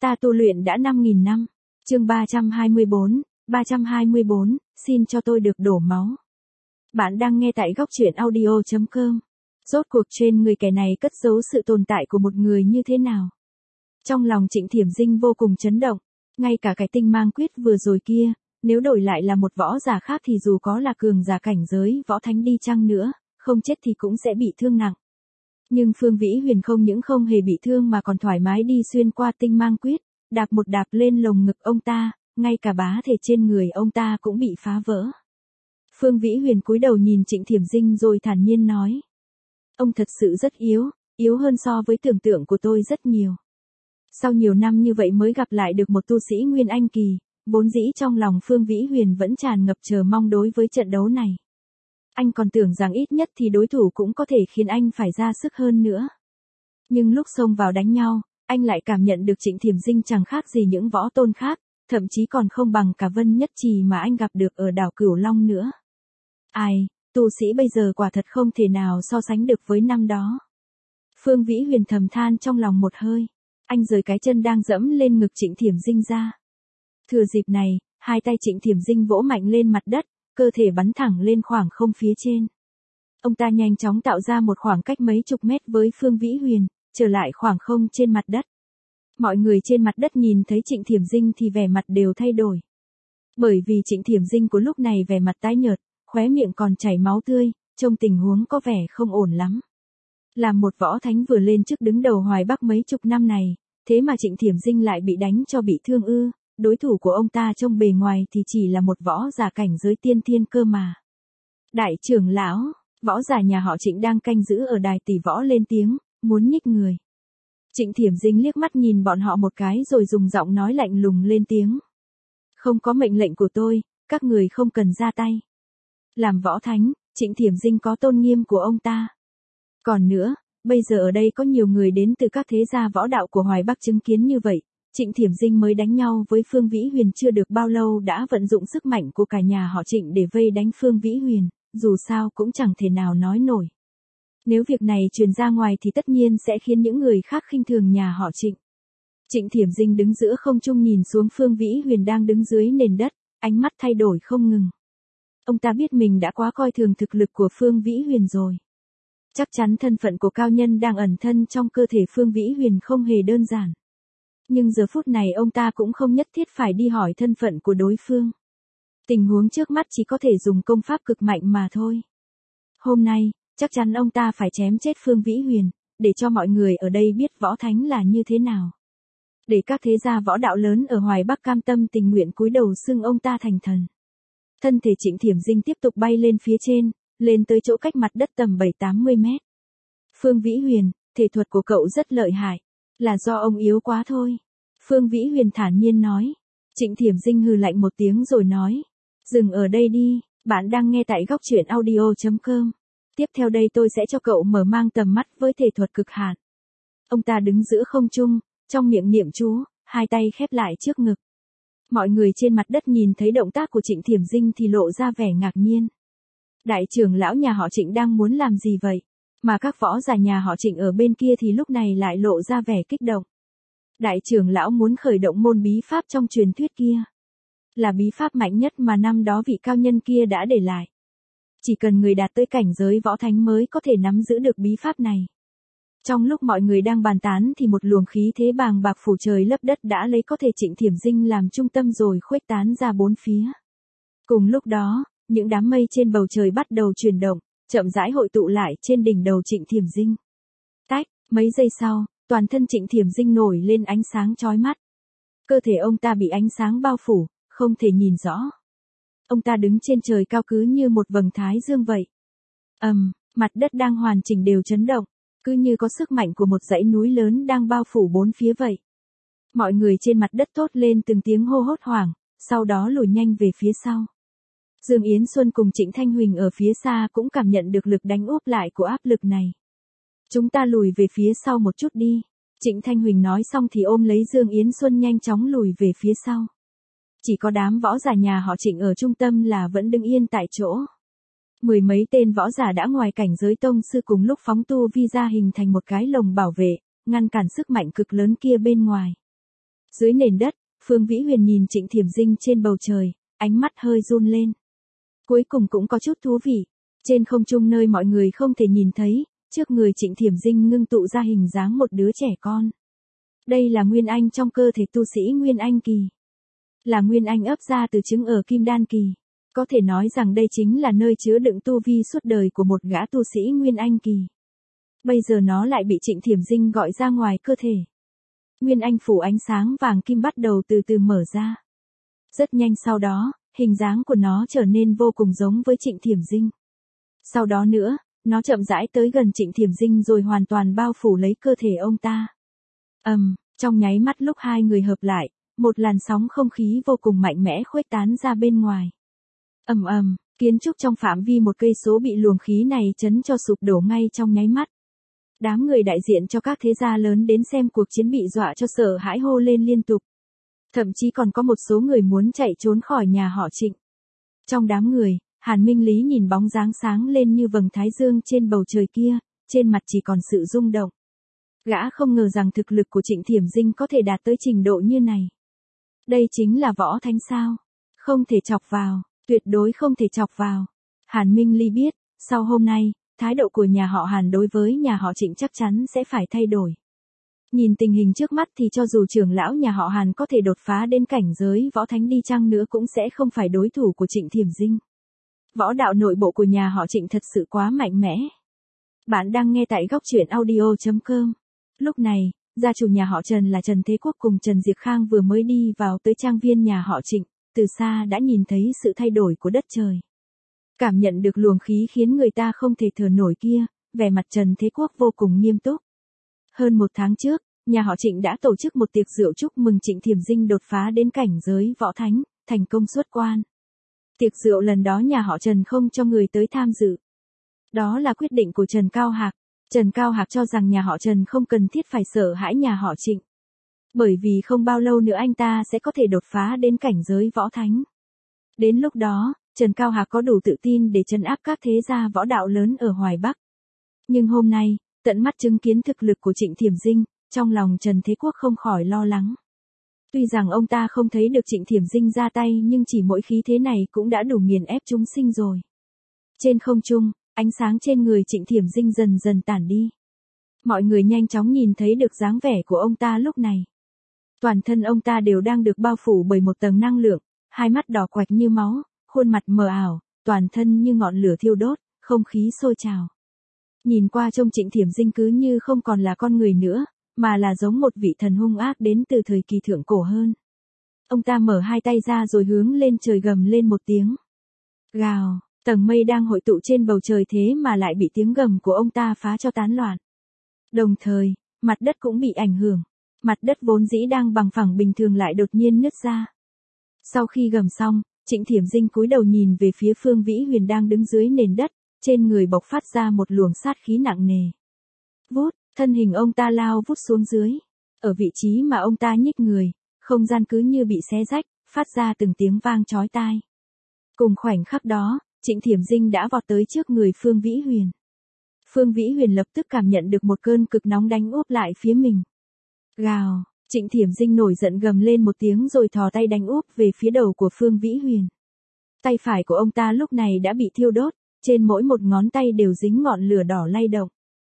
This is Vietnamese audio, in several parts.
Ta tu luyện đã 5.000 năm. Chương 324, xin cho tôi được đổ máu. Bạn đang nghe tại góc truyện audio.com. Rốt cuộc trên người kẻ này cất giấu sự tồn tại của một người như thế nào? Trong lòng Trịnh Thiểm Dinh vô cùng chấn động, ngay cả cái tinh mang quyết vừa rồi kia, nếu đổi lại là một võ giả khác thì dù có là cường giả cảnh giới võ thánh đi chăng nữa, không chết thì cũng sẽ bị thương nặng. Nhưng Phương Vĩ Huyền không những không hề bị thương mà còn thoải mái đi xuyên qua tinh mang quyết, đạp một đạp lên lồng ngực ông ta, ngay cả bá thể trên người ông ta cũng bị phá vỡ. Phương Vĩ Huyền cúi đầu nhìn Trịnh Thiểm Dinh rồi thản nhiên nói. Ông thật sự rất yếu hơn so với tưởng tượng của tôi rất nhiều. Sau nhiều năm như vậy mới gặp lại được một tu sĩ Nguyên Anh kỳ, vốn dĩ trong lòng Phương Vĩ Huyền vẫn tràn ngập chờ mong đối với trận đấu này. Anh còn tưởng rằng ít nhất thì đối thủ cũng có thể khiến anh phải ra sức hơn nữa. Nhưng lúc xông vào đánh nhau, anh lại cảm nhận được Trịnh Thiểm Dinh chẳng khác gì những võ tôn khác, thậm chí còn không bằng cả Vân Nhất Trì mà anh gặp được ở đảo Cửu Long nữa. Ai, tu sĩ bây giờ quả thật không thể nào so sánh được với năm đó. Phương Vĩ Huyền thầm than trong lòng một hơi, anh rời cái chân đang dẫm lên ngực Trịnh Thiểm Dinh ra. Thừa dịp này, hai tay Trịnh Thiểm Dinh vỗ mạnh lên mặt đất, cơ thể bắn thẳng lên khoảng không phía trên. Ông ta nhanh chóng tạo ra một khoảng cách mấy chục mét với Phương Vĩ Huyền, trở lại khoảng không trên mặt đất. Mọi người trên mặt đất nhìn thấy Trịnh Thiểm Dinh thì vẻ mặt đều thay đổi. Bởi vì Trịnh Thiểm Dinh của lúc này vẻ mặt tái nhợt, khóe miệng còn chảy máu tươi, trông tình huống có vẻ không ổn lắm. Làm một võ thánh vừa lên chức đứng đầu Hoài Bắc mấy chục năm này, thế mà Trịnh Thiểm Dinh lại bị đánh cho bị thương ư? Đối thủ của ông ta trông bề ngoài thì chỉ là một võ giả cảnh giới tiên thiên cơ mà. Đại trưởng lão, võ giả nhà họ Trịnh đang canh giữ ở đài tỷ võ lên tiếng, muốn nhích người. Trịnh Thiểm Dinh liếc mắt nhìn bọn họ một cái rồi dùng giọng nói lạnh lùng lên tiếng. Không có mệnh lệnh của tôi, các người không cần ra tay. Làm võ thánh, Trịnh Thiểm Dinh có tôn nghiêm của ông ta. Còn nữa, bây giờ ở đây có nhiều người đến từ các thế gia võ đạo của Hoài Bắc chứng kiến như vậy. Trịnh Thiểm Dinh mới đánh nhau với Phương Vĩ Huyền chưa được bao lâu đã vận dụng sức mạnh của cả nhà họ Trịnh để vây đánh Phương Vĩ Huyền, dù sao cũng chẳng thể nào nói nổi. Nếu việc này truyền ra ngoài thì tất nhiên sẽ khiến những người khác khinh thường nhà họ Trịnh. Trịnh Thiểm Dinh đứng giữa không trung nhìn xuống Phương Vĩ Huyền đang đứng dưới nền đất, ánh mắt thay đổi không ngừng. Ông ta biết mình đã quá coi thường thực lực của Phương Vĩ Huyền rồi. Chắc chắn thân phận của cao nhân đang ẩn thân trong cơ thể Phương Vĩ Huyền không hề đơn giản. Nhưng giờ phút này ông ta cũng không nhất thiết phải đi hỏi thân phận của đối phương. Tình huống trước mắt chỉ có thể dùng công pháp cực mạnh mà thôi. Hôm nay, chắc chắn ông ta phải chém chết Phương Vĩ Huyền, để cho mọi người ở đây biết võ thánh là như thế nào. Để các thế gia võ đạo lớn ở Hoài Bắc cam tâm tình nguyện cúi đầu xưng ông ta thành thần. Thân thể Trịnh Thiểm Dinh tiếp tục bay lên phía trên, lên tới chỗ cách mặt đất tầm 7-80 mét. Phương Vĩ Huyền, thể thuật của cậu rất lợi hại, là do ông yếu quá thôi. Phương Vĩ Huyền thản nhiên nói. Trịnh Thiểm Dinh hừ lạnh một tiếng rồi nói. Dừng ở đây đi, bạn đang nghe tại góc truyện audio.com. Tiếp theo đây tôi sẽ cho cậu mở mang tầm mắt với thể thuật cực hạn. Ông ta đứng giữa không trung, trong miệng niệm chú, hai tay khép lại trước ngực. Mọi người trên mặt đất nhìn thấy động tác của Trịnh Thiểm Dinh thì lộ ra vẻ ngạc nhiên. Đại trưởng lão nhà họ Trịnh đang muốn làm gì vậy? Mà các võ giả nhà họ Trịnh ở bên kia thì lúc này lại lộ ra vẻ kích động. Đại trưởng lão muốn khởi động môn bí pháp trong truyền thuyết kia. Là bí pháp mạnh nhất mà năm đó vị cao nhân kia đã để lại. Chỉ cần người đạt tới cảnh giới võ thánh mới có thể nắm giữ được bí pháp này. Trong lúc mọi người đang bàn tán thì một luồng khí thế bàng bạc phủ trời lấp đất đã lấy có thể Trịnh Thiểm Dinh làm trung tâm rồi khuếch tán ra bốn phía. Cùng lúc đó, những đám mây trên bầu trời bắt đầu chuyển động, chậm rãi hội tụ lại trên đỉnh đầu Trịnh Thiểm Dinh. Tách, mấy giây sau, toàn thân Trịnh Thiểm Dinh nổi lên ánh sáng chói mắt. Cơ thể ông ta bị ánh sáng bao phủ, không thể nhìn rõ. Ông ta đứng trên trời cao cứ như một vầng thái dương vậy. Mặt đất đang hoàn chỉnh đều chấn động, cứ như có sức mạnh của một dãy núi lớn đang bao phủ bốn phía vậy. Mọi người trên mặt đất thốt lên từng tiếng hô hốt hoảng, sau đó lùi nhanh về phía sau. Dương Yến Xuân cùng Trịnh Thanh Huỳnh ở phía xa cũng cảm nhận được lực đánh úp lại của áp lực này. Chúng ta lùi về phía sau một chút đi. Trịnh Thanh Huỳnh nói xong thì ôm lấy Dương Yến Xuân nhanh chóng lùi về phía sau. Chỉ có đám võ giả nhà họ Trịnh ở trung tâm là vẫn đứng yên tại chỗ. Mười mấy tên võ giả đã ngoài cảnh giới tông sư cùng lúc phóng tu vi ra hình thành một cái lồng bảo vệ, ngăn cản sức mạnh cực lớn kia bên ngoài. Dưới nền đất, Phương Vĩ Huyền nhìn Trịnh Thiểm Dinh trên bầu trời, ánh mắt hơi run lên. Cuối cùng cũng có chút thú vị. Trên không trung nơi mọi người không thể nhìn thấy, trước người Trịnh Thiểm Dinh ngưng tụ ra hình dáng một đứa trẻ con. Đây là nguyên anh trong cơ thể tu sĩ Nguyên Anh kỳ. Là nguyên anh ấp ra từ trứng ở Kim Đan kỳ. Có thể nói rằng đây chính là nơi chứa đựng tu vi suốt đời của một gã tu sĩ Nguyên Anh kỳ. Bây giờ nó lại bị Trịnh Thiểm Dinh gọi ra ngoài cơ thể. Nguyên anh phủ ánh sáng vàng kim bắt đầu từ từ mở ra. Rất nhanh sau đó, hình dáng của nó trở nên vô cùng giống với Trịnh Thiểm Dinh. Sau đó nữa, nó chậm rãi tới gần Trịnh Thiểm Dinh rồi hoàn toàn bao phủ lấy cơ thể ông ta. Trong nháy mắt lúc hai người hợp lại, một làn sóng không khí vô cùng mạnh mẽ khuếch tán ra bên ngoài. Kiến trúc trong phạm vi một cây số bị luồng khí này chấn cho sụp đổ ngay trong nháy mắt. Đám người đại diện cho các thế gia lớn đến xem cuộc chiến bị dọa cho sợ hãi hô lên liên tục. Thậm chí còn có một số người muốn chạy trốn khỏi nhà họ Trịnh. Trong đám người, Hàn Minh Lý nhìn bóng dáng sáng lên như vầng thái dương trên bầu trời kia, trên mặt chỉ còn sự rung động. Gã không ngờ rằng thực lực của Trịnh Thiểm Dinh có thể đạt tới trình độ như này. Đây chính là võ thánh sao? Không thể chọc vào, tuyệt đối không thể chọc vào. Hàn Minh Lý biết, sau hôm nay, thái độ của nhà họ Hàn đối với nhà họ Trịnh chắc chắn sẽ phải thay đổi. Nhìn tình hình trước mắt thì cho dù trưởng lão nhà họ Hàn có thể đột phá đến cảnh giới võ thánh đi chăng nữa cũng sẽ không phải đối thủ của Trịnh Thiểm Dinh. Võ đạo nội bộ của nhà họ Trịnh thật sự quá mạnh mẽ. Bạn đang nghe tại góc truyện audio.com. Lúc này, gia chủ nhà họ Trần là Trần Thế Quốc cùng Trần Diệp Khang vừa mới đi vào tới trang viên nhà họ Trịnh, từ xa đã nhìn thấy sự thay đổi của đất trời. Cảm nhận được luồng khí khiến người ta không thể thở nổi kia, vẻ mặt Trần Thế Quốc vô cùng nghiêm túc. Hơn một tháng trước, nhà họ Trịnh đã tổ chức một tiệc rượu chúc mừng Trịnh Thiểm Dinh đột phá đến cảnh giới võ thánh, thành công xuất quan. Tiệc rượu lần đó nhà họ Trần không cho người tới tham dự. Đó là quyết định của Trần Cao Hạc. Trần Cao Hạc cho rằng nhà họ Trần không cần thiết phải sợ hãi nhà họ Trịnh. Bởi vì không bao lâu nữa anh ta sẽ có thể đột phá đến cảnh giới võ thánh. Đến lúc đó, Trần Cao Hạc có đủ tự tin để trấn áp các thế gia võ đạo lớn ở Hoài Bắc. Nhưng hôm nay, tận mắt chứng kiến thực lực của Trịnh Thiểm Dinh, trong lòng Trần Thế Quốc không khỏi lo lắng. Tuy rằng ông ta không thấy được Trịnh Thiểm Dinh ra tay nhưng chỉ mỗi khí thế này cũng đã đủ nghiền ép chúng sinh rồi. Trên không trung, ánh sáng trên người Trịnh Thiểm Dinh dần dần tản đi. Mọi người nhanh chóng nhìn thấy được dáng vẻ của ông ta lúc này. Toàn thân ông ta đều đang được bao phủ bởi một tầng năng lượng, hai mắt đỏ quạch như máu, khuôn mặt mờ ảo, toàn thân như ngọn lửa thiêu đốt, không khí sôi trào. Nhìn qua trông Trịnh Thiểm Dinh cứ như không còn là con người nữa, mà là giống một vị thần hung ác đến từ thời kỳ thượng cổ hơn. Ông ta mở hai tay ra rồi hướng lên trời gầm lên một tiếng. Gào, tầng mây đang hội tụ trên bầu trời thế mà lại bị tiếng gầm của ông ta phá cho tán loạn. Đồng thời, mặt đất cũng bị ảnh hưởng. Mặt đất vốn dĩ đang bằng phẳng bình thường lại đột nhiên nứt ra. Sau khi gầm xong, Trịnh Thiểm Dinh cúi đầu nhìn về phía Phương Vĩ Huyền đang đứng dưới nền đất, trên người bộc phát ra một luồng sát khí nặng nề. Vút, thân hình ông ta lao vút xuống dưới. Ở vị trí mà ông ta nhích người, không gian cứ như bị xé rách, phát ra từng tiếng vang chói tai. Cùng khoảnh khắc đó, Trịnh Thiểm Dinh đã vọt tới trước người Phương Vĩ Huyền. Phương Vĩ Huyền lập tức cảm nhận được một cơn cực nóng đánh úp lại phía mình. Gào, Trịnh Thiểm Dinh nổi giận gầm lên một tiếng rồi thò tay đánh úp về phía đầu của Phương Vĩ Huyền. Tay phải của ông ta lúc này đã bị thiêu đốt, trên mỗi một ngón tay đều dính ngọn lửa đỏ lay động.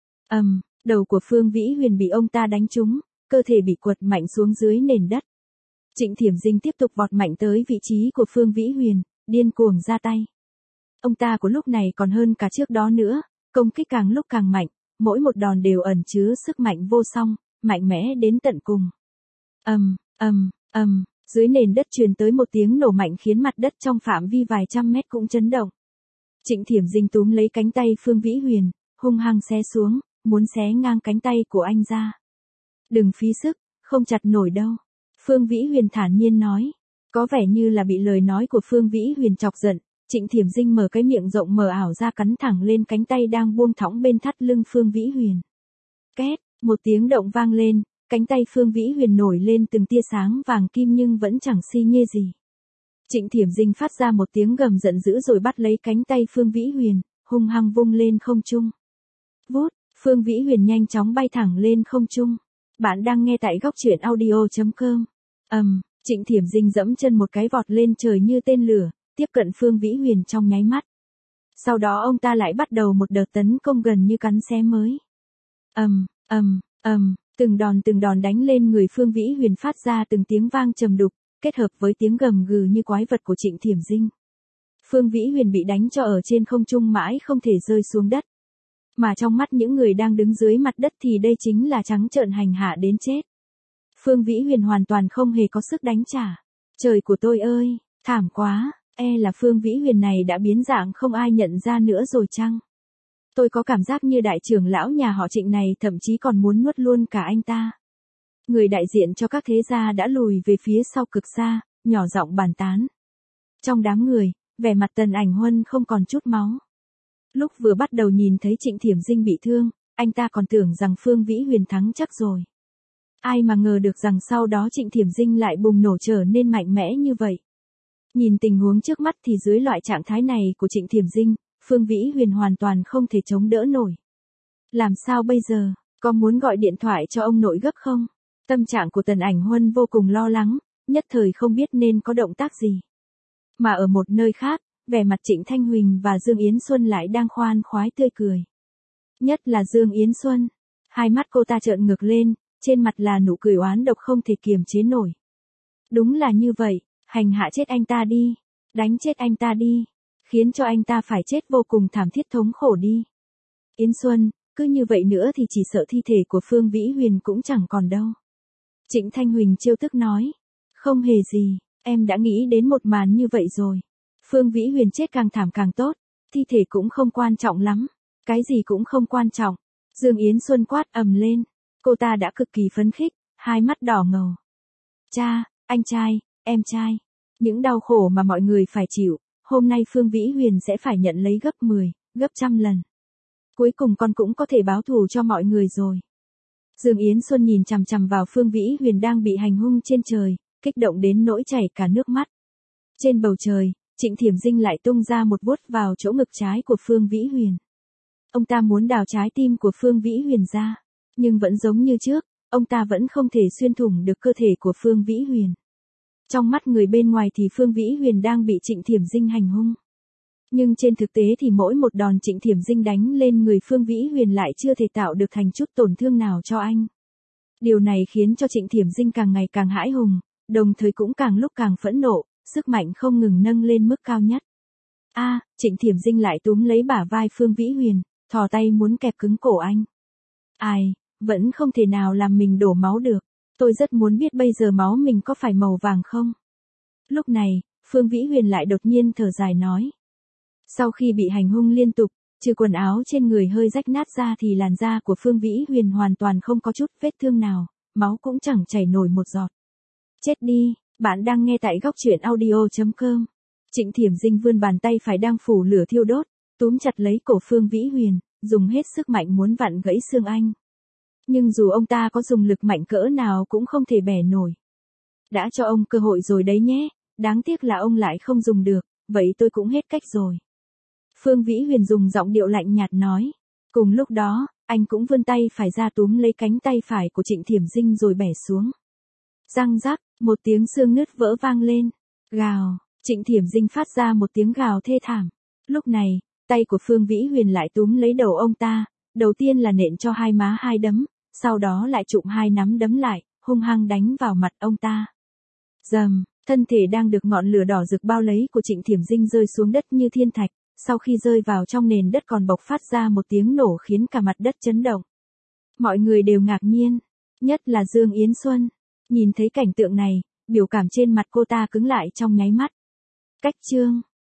Đầu của Phương Vĩ Huyền bị ông ta đánh trúng, cơ thể bị quật mạnh xuống dưới nền đất. Trịnh Thiểm Dinh tiếp tục vọt mạnh tới vị trí của Phương Vĩ Huyền, điên cuồng ra tay. Ông ta của lúc này còn hơn cả trước đó nữa, công kích càng lúc càng mạnh, mỗi một đòn đều ẩn chứa sức mạnh vô song, mạnh mẽ đến tận cùng. Dưới nền đất truyền tới một tiếng nổ mạnh khiến mặt đất trong phạm vi vài trăm mét cũng chấn động. Trịnh Thiểm Dinh túm lấy cánh tay Phương Vĩ Huyền, hung hăng xé xuống, muốn xé ngang cánh tay của anh ra. Đừng phí sức, không chặt nổi đâu. Phương Vĩ Huyền thản nhiên nói. Có vẻ như là bị lời nói của Phương Vĩ Huyền chọc giận, Trịnh Thiểm Dinh mở cái miệng rộng mờ ảo ra cắn thẳng lên cánh tay đang buông thõng bên thắt lưng Phương Vĩ Huyền. Két, một tiếng động vang lên, cánh tay Phương Vĩ Huyền nổi lên từng tia sáng vàng kim nhưng vẫn chẳng si nhê gì. Trịnh Thiểm Dinh phát ra một tiếng gầm giận dữ rồi bắt lấy cánh tay Phương Vĩ Huyền, hung hăng vung lên không trung. Vút, Phương Vĩ Huyền nhanh chóng bay thẳng lên không trung. Bạn đang nghe tại góc truyện audio.com. Trịnh Thiểm Dinh dẫm chân một cái vọt lên trời như tên lửa, tiếp cận Phương Vĩ Huyền trong nháy mắt. Sau đó ông ta lại bắt đầu một đợt tấn công gần như cắn xé mới. Từng đòn đánh lên người Phương Vĩ Huyền phát ra từng tiếng vang trầm đục, kết hợp với tiếng gầm gừ như quái vật của Trịnh Thiểm Dinh. Phương Vĩ Huyền bị đánh cho ở trên không trung mãi không thể rơi xuống đất. Mà trong mắt những người đang đứng dưới mặt đất thì đây chính là trắng trợn hành hạ đến chết. Phương Vĩ Huyền hoàn toàn không hề có sức đánh trả. Trời của tôi ơi, thảm quá, là Phương Vĩ Huyền này đã biến dạng không ai nhận ra nữa rồi chăng? Tôi có cảm giác như đại trưởng lão nhà họ Trịnh này thậm chí còn muốn nuốt luôn cả anh ta. Người đại diện cho các thế gia đã lùi về phía sau cực xa, nhỏ giọng bàn tán. Trong đám người, vẻ mặt Tần Ảnh Huân không còn chút máu. Lúc vừa bắt đầu nhìn thấy Trịnh Thiểm Dinh bị thương, anh ta còn tưởng rằng Phương Vĩ Huyền thắng chắc rồi. Ai mà ngờ được rằng sau đó Trịnh Thiểm Dinh lại bùng nổ trở nên mạnh mẽ như vậy. Nhìn tình huống trước mắt thì dưới loại trạng thái này của Trịnh Thiểm Dinh, Phương Vĩ Huyền hoàn toàn không thể chống đỡ nổi. Làm sao bây giờ, có muốn gọi điện thoại cho ông nội gấp không? Tâm trạng của Tần Ảnh Huân vô cùng lo lắng, nhất thời không biết nên có động tác gì. Mà ở một nơi khác, vẻ mặt Trịnh Thanh Huỳnh và Dương Yến Xuân lại đang khoan khoái tươi cười. Nhất là Dương Yến Xuân, hai mắt cô ta trợn ngược lên, trên mặt là nụ cười oán độc không thể kiềm chế nổi. Đúng là như vậy, hành hạ chết anh ta đi, đánh chết anh ta đi, khiến cho anh ta phải chết vô cùng thảm thiết thống khổ đi. Yến Xuân, cứ như vậy nữa thì chỉ sợ thi thể của Phương Vĩ Huyền cũng chẳng còn đâu. Trịnh Thanh Huỳnh trêu tức nói. Không hề gì, em đã nghĩ đến một màn như vậy rồi. Phương Vĩ Huyền chết càng thảm càng tốt, thi thể cũng không quan trọng lắm. Cái gì cũng không quan trọng. Dương Yến Xuân quát ầm lên. Cô ta đã cực kỳ phấn khích, hai mắt đỏ ngầu. Cha, anh trai, em trai. Những đau khổ mà mọi người phải chịu, hôm nay Phương Vĩ Huyền sẽ phải nhận lấy gấp 10, gấp trăm lần. Cuối cùng con cũng có thể báo thù cho mọi người rồi. Dương Yến Xuân nhìn chằm chằm vào Phương Vĩ Huyền đang bị hành hung trên trời, kích động đến nỗi chảy cả nước mắt. Trên bầu trời, Trịnh Thiểm Dinh lại tung ra một vuốt vào chỗ ngực trái của Phương Vĩ Huyền. Ông ta muốn đào trái tim của Phương Vĩ Huyền ra, nhưng vẫn giống như trước, ông ta vẫn không thể xuyên thủng được cơ thể của Phương Vĩ Huyền. Trong mắt người bên ngoài thì Phương Vĩ Huyền đang bị Trịnh Thiểm Dinh hành hung. Nhưng trên thực tế thì mỗi một đòn Trịnh Thiểm Dinh đánh lên người Phương Vĩ Huyền lại chưa thể tạo được thành chút tổn thương nào cho anh. Điều này khiến cho Trịnh Thiểm Dinh càng ngày càng hãi hùng, đồng thời cũng càng lúc càng phẫn nộ, sức mạnh không ngừng nâng lên mức cao nhất. Trịnh Thiểm Dinh lại túm lấy bả vai Phương Vĩ Huyền, thò tay muốn kẹp cứng cổ anh. Vẫn không thể nào làm mình đổ máu được. Tôi rất muốn biết bây giờ máu mình có phải màu vàng không? Lúc này, Phương Vĩ Huyền lại đột nhiên thở dài nói. Sau khi bị hành hung liên tục, trừ quần áo trên người hơi rách nát ra thì làn da của Phương Vĩ Huyền hoàn toàn không có chút vết thương nào, máu cũng chẳng chảy nổi một giọt. Chết đi, bạn đang nghe tại góc truyện audio.com. Trịnh Thiểm Dinh vươn bàn tay phải đang phủ lửa thiêu đốt, túm chặt lấy cổ Phương Vĩ Huyền, dùng hết sức mạnh muốn vặn gãy xương anh. Nhưng dù ông ta có dùng lực mạnh cỡ nào cũng không thể bẻ nổi. Đã cho ông cơ hội rồi đấy nhé, đáng tiếc là ông lại không dùng được, vậy tôi cũng hết cách rồi. Phương Vĩ Huyền dùng giọng điệu lạnh nhạt nói. Cùng lúc đó, anh cũng vươn tay phải ra túm lấy cánh tay phải của Trịnh Thiểm Dinh rồi bẻ xuống. Răng rắc, một tiếng xương nứt vỡ vang lên. Gào, Trịnh Thiểm Dinh phát ra một tiếng gào thê thảm. Lúc này, tay của Phương Vĩ Huyền lại túm lấy đầu ông ta, đầu tiên là nện cho hai má hai đấm, sau đó lại trụm hai nắm đấm lại, hung hăng đánh vào mặt ông ta. Rầm, thân thể đang được ngọn lửa đỏ rực bao lấy của Trịnh Thiểm Dinh rơi xuống đất như thiên thạch, sau khi rơi vào trong nền đất còn bộc phát ra một tiếng nổ khiến cả mặt đất chấn động. Mọi người đều ngạc nhiên, nhất là Dương Yến Xuân, nhìn thấy cảnh tượng này, biểu cảm trên mặt cô ta cứng lại trong nháy mắt. Cách chương